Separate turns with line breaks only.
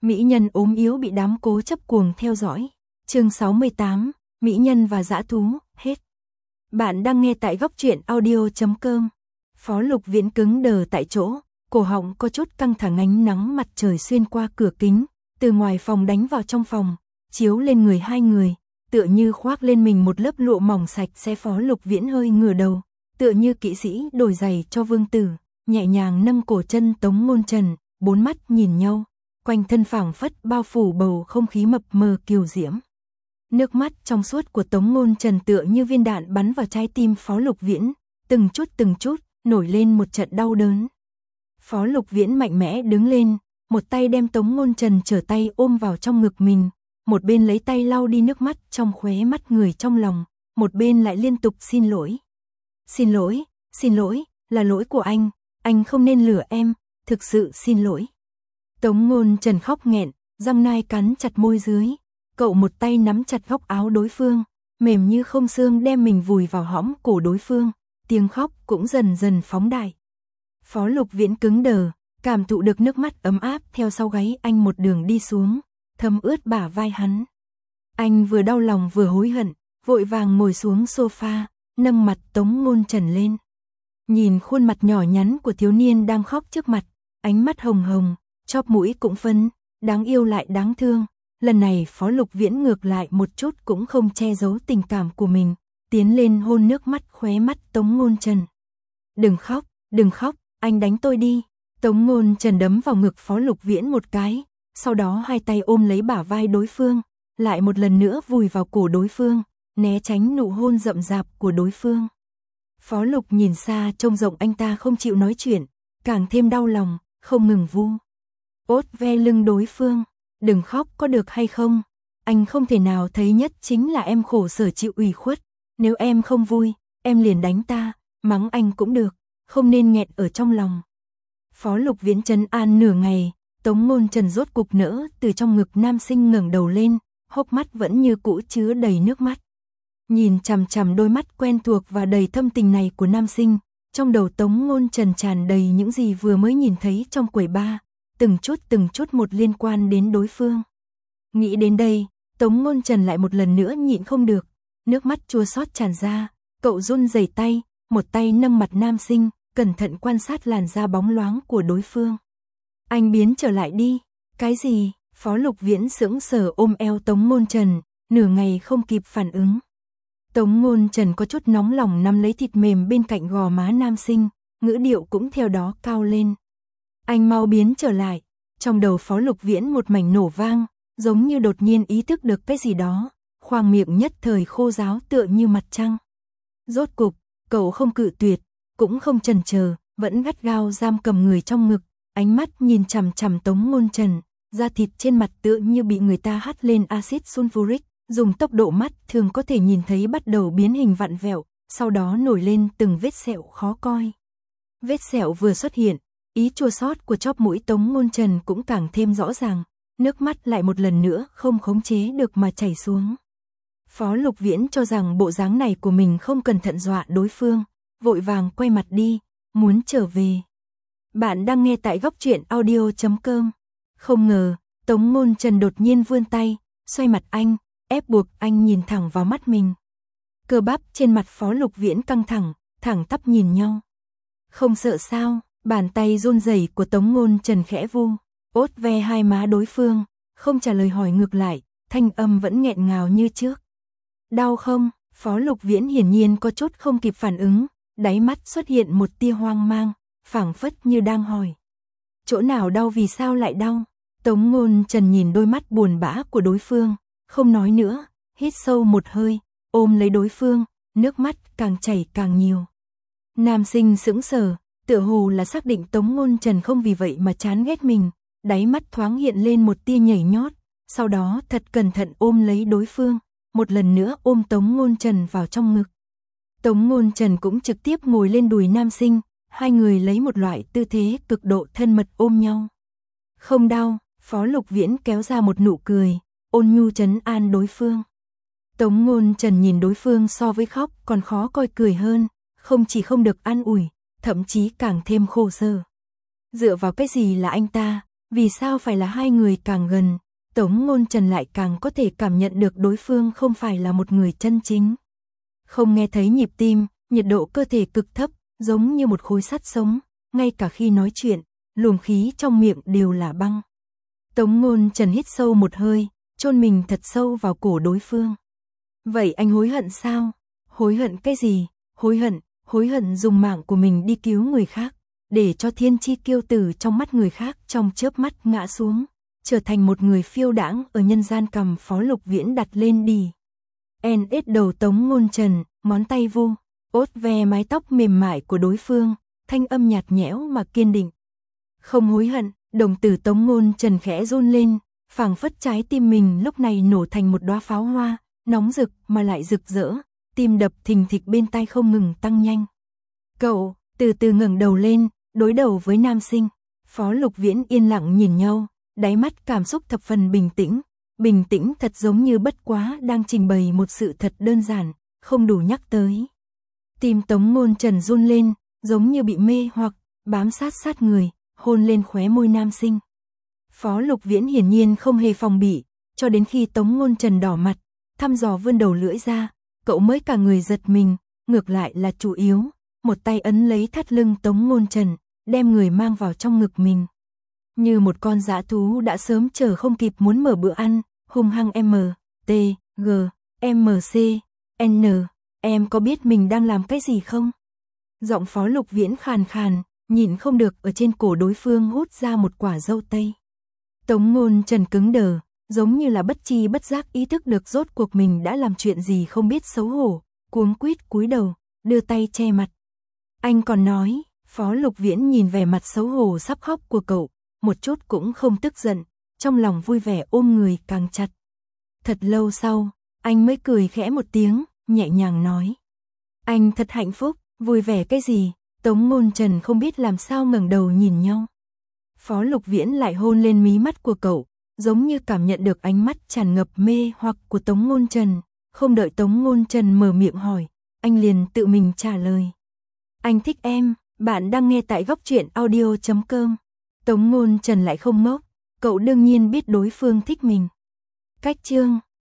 Mỹ nhân ốm yếu bị đám cố chấp cuồng theo dõi. Chương 68, Mỹ nhân và dã thú, hết. Bạn đang nghe tại góc truyện audio.com. Phó Lục Viễn cứng đờ tại chỗ, cổ họng có chút căng thẳng, ánh nắng mặt trời xuyên qua cửa kính, từ ngoài phòng đánh vào trong phòng, chiếu lên người hai người, tựa như khoác lên mình một lớp lụa mỏng sạch sẽ. Phó Lục Viễn hơi ngửa đầu, tựa như kỵ sĩ đổi giày cho vương tử, nhẹ nhàng nâng cổ chân Tống Ngôn Trần, bốn mắt nhìn nhau, quanh thân phảng phất bao phủ bầu không khí mập mờ kiều diễm. Nước mắt trong suốt của Tống Ngôn Trần tựa như viên đạn bắn vào trái tim Phó Lục Viễn, từng chút nổi lên một trận đau đớn. Phó Lục Viễn mạnh mẽ đứng lên, một tay đem Tống Ngôn Trần trở tay ôm vào trong ngực mình, một bên lấy tay lau đi nước mắt trong khóe mắt người trong lòng, một bên lại liên tục xin lỗi. Xin lỗi, là lỗi của anh không nên lừa em, thực sự xin lỗi. Tống Ngôn Trần khóc nghẹn, răng nai cắn chặt môi dưới, cậu một tay nắm chặt góc áo đối phương, mềm như không xương đem mình vùi vào hõm cổ đối phương, tiếng khóc cũng dần dần phóng đại. Phó Lục Viễn cứng đờ, cảm thụ được nước mắt ấm áp theo sau gáy anh một đường đi xuống, thấm ướt bả vai hắn. Anh vừa đau lòng vừa hối hận, vội vàng ngồi xuống sofa, nâng mặt Tống Ngôn Trần lên. Nhìn khuôn mặt nhỏ nhắn của thiếu niên đang khóc trước mặt, ánh mắt hồng hồng, chóp mũi cũng phân, đáng yêu lại đáng thương. Lần này Phó Lục Viễn ngược lại một chút cũng không che giấu tình cảm của mình, tiến lên hôn nước mắt khóe mắt Tống Ngôn Trần. Đừng khóc, anh đánh tôi đi. Tống Ngôn Trần đấm vào ngực Phó Lục Viễn một cái, sau đó hai tay ôm lấy bả vai đối phương, lại một lần nữa vùi vào cổ đối phương, né tránh nụ hôn rậm rạp của đối phương. Phó Lục nhìn xa trông rộng anh ta không chịu nói chuyện, càng thêm đau lòng, không ngừng vu ốt ve lưng đối phương. Đừng khóc có được hay không? Anh không thể nào thấy nhất chính là em khổ sở chịu ủy khuất. Nếu em không vui, em liền đánh ta, mắng anh cũng được, không nên nghẹn ở trong lòng. Phó Lục Viễn trấn an nửa ngày, Tống Ngôn Trần rốt cục nỡ từ trong ngực nam sinh ngẩng đầu lên, hốc mắt vẫn như cũ chứa đầy nước mắt. Nhìn chằm chằm đôi mắt quen thuộc và đầy thâm tình này của nam sinh, trong đầu Tống Ngôn Trần tràn đầy những gì vừa mới nhìn thấy trong quầy bar, từng chút một liên quan đến đối phương. Nghĩ đến đây, Tống Ngôn Trần lại một lần nữa nhịn không được, nước mắt chua xót tràn ra, cậu run rẩy tay, một tay nâng mặt nam sinh, cẩn thận quan sát làn da bóng loáng của đối phương. Anh biến trở lại đi. Cái gì? Phó Lục Viễn sững sờ ôm eo Tống Ngôn Trần, nửa ngày không kịp phản ứng. Tống Ngôn Trần có chút nóng lòng nắm lấy thịt mềm bên cạnh gò má nam sinh, ngữ điệu cũng theo đó cao lên. Anh mau biến trở lại. Trong đầu Phó Lục Viễn một mảnh nổ vang, giống như đột nhiên ý thức được cái gì đó, khoang miệng nhất thời khô ráo tựa như mặt trăng. Rốt cục, cậu không cự tuyệt, cũng không chần chờ, vẫn gắt gao giam cầm người trong ngực, ánh mắt nhìn chằm chằm Tống Ngôn Trần, da thịt trên mặt tựa như bị người ta hắt lên axit sulfuric, dùng tốc độ mắt thường có thể nhìn thấy bắt đầu biến hình vặn vẹo, sau đó nổi lên từng vết sẹo khó coi. Vết sẹo vừa xuất hiện, ý chua xót của chóp mũi Tống Ngôn Trần cũng càng thêm rõ ràng, nước mắt lại một lần nữa không khống chế được mà chảy xuống. Phó Lục Viễn cho rằng bộ dáng này của mình không cẩn thận dọa đối phương, vội vàng quay mặt đi, muốn trở về. Bạn đang nghe tại góc truyện audio.com. Không ngờ, Tống Ngôn Trần đột nhiên vươn tay, xoay mặt anh, ép buộc anh nhìn thẳng vào mắt mình. Cơ bắp trên mặt Phó Lục Viễn căng thẳng, thẳng tắp nhìn nhau. Không sợ sao? Bàn tay run rẩy của Tống Ngôn Trần khẽ vu ốt ve hai má đối phương, không trả lời hỏi ngược lại, thanh âm vẫn nghẹn ngào như trước. Đau không? Phó Lục Viễn hiển nhiên có chút không kịp phản ứng, đáy mắt xuất hiện một tia hoang mang, phảng phất như đang hỏi. Chỗ nào đau, vì sao lại đau? Tống Ngôn Trần nhìn đôi mắt buồn bã của đối phương, không nói nữa, hít sâu một hơi, ôm lấy đối phương, nước mắt càng chảy càng nhiều. Nam sinh sững sờ, tựa hồ là xác định Tống Ngôn Trần không vì vậy mà chán ghét mình, đáy mắt thoáng hiện lên một tia nhảy nhót, sau đó thật cẩn thận ôm lấy đối phương, một lần nữa ôm Tống Ngôn Trần vào trong ngực. Tống Ngôn Trần cũng trực tiếp ngồi lên đùi nam sinh, hai người lấy một loại tư thế cực độ thân mật ôm nhau. Không đau, Phó Lục Viễn kéo ra một nụ cười, ôn nhu trấn an đối phương. Tống Ngôn Trần nhìn đối phương so với khóc còn khó coi cười hơn, không chỉ không được an ủi, thậm chí càng thêm khổ sở. Dựa vào cái gì là anh ta, Vì sao phải là hai người càng gần, Tống Ngôn Trần lại càng có thể cảm nhận được đối phương không phải là một người chân chính. Không nghe thấy nhịp tim, nhiệt độ cơ thể cực thấp, giống như một khối sắt sống, ngay cả khi nói chuyện, luồng khí trong miệng đều là băng. Tống Ngôn Trần hít sâu một hơi, chôn mình thật sâu vào cổ đối phương. Vậy anh hối hận sao? Hối hận cái gì? Hối hận dùng mạng của mình đi cứu người khác, để cho thiên chi kiêu tử trong mắt người khác trong chớp mắt ngã xuống, trở thành một người phiêu đãng ở nhân gian. Cầm Phó Lục Viễn đặt lên đì. NS đầu Tống Ngôn Trần, ngón tay vu, ốt ve mái tóc mềm mại của đối phương, thanh âm nhạt nhẽo mà kiên định. Không hối hận, đồng tử Tống Ngôn Trần khẽ run lên, phảng phất trái tim mình lúc này nổ thành một đóa pháo hoa, nóng rực mà lại rực rỡ, tim đập thình thịch bên tai không ngừng tăng nhanh. Cậu, từ từ ngẩng đầu lên, đối đầu với nam sinh. Phó Lục Viễn yên lặng nhìn nhau, đáy mắt cảm xúc thập phần bình tĩnh thật giống như bất quá đang trình bày một sự thật đơn giản, không đủ nhắc tới. Tim Tống Ngôn Trần run lên, giống như bị mê hoặc, bám sát người, hôn lên khóe môi nam sinh. Phó Lục Viễn hiển nhiên không hề phòng bị, cho đến khi Tống Ngôn Trần đỏ mặt, thăm dò vươn đầu lưỡi ra, cậu mới cả người giật mình, ngược lại là chủ yếu, một tay ấn lấy thắt lưng Tống Ngôn Trần, đem người mang vào trong ngực mình. Như một con dã thú đã sớm chờ không kịp muốn mở bữa ăn, hung hăng MTGMCN, em có biết mình đang làm cái gì không? Giọng Phó Lục Viễn khàn khàn, nhịn không được ở trên cổ đối phương hút ra một quả dâu tây. Tống Ngôn Trần cứng đờ, giống như là bất chi bất giác ý thức được rốt cuộc mình đã làm chuyện gì không biết xấu hổ, cuống quýt cúi đầu, đưa tay che mặt. Anh còn nói, Phó Lục Viễn nhìn vẻ mặt xấu hổ sắp khóc của cậu, một chút cũng không tức giận, trong lòng vui vẻ ôm người càng chặt. Thật lâu sau, anh mới cười khẽ một tiếng, nhẹ nhàng nói. Anh thật hạnh phúc, vui vẻ cái gì? Tống Ngôn Trần không biết làm sao ngẩng đầu nhìn nhau. Phó Lục Viễn lại hôn lên mí mắt của cậu, giống như cảm nhận được ánh mắt tràn ngập mê hoặc của Tống Ngôn Trần, không đợi Tống Ngôn Trần mở miệng hỏi, anh liền tự mình trả lời. Anh thích em, bạn đang nghe tại Góc Truyện Audio.com. Tống Ngôn Trần lại không ngốc, cậu đương nhiên biết đối phương thích mình. Cách chương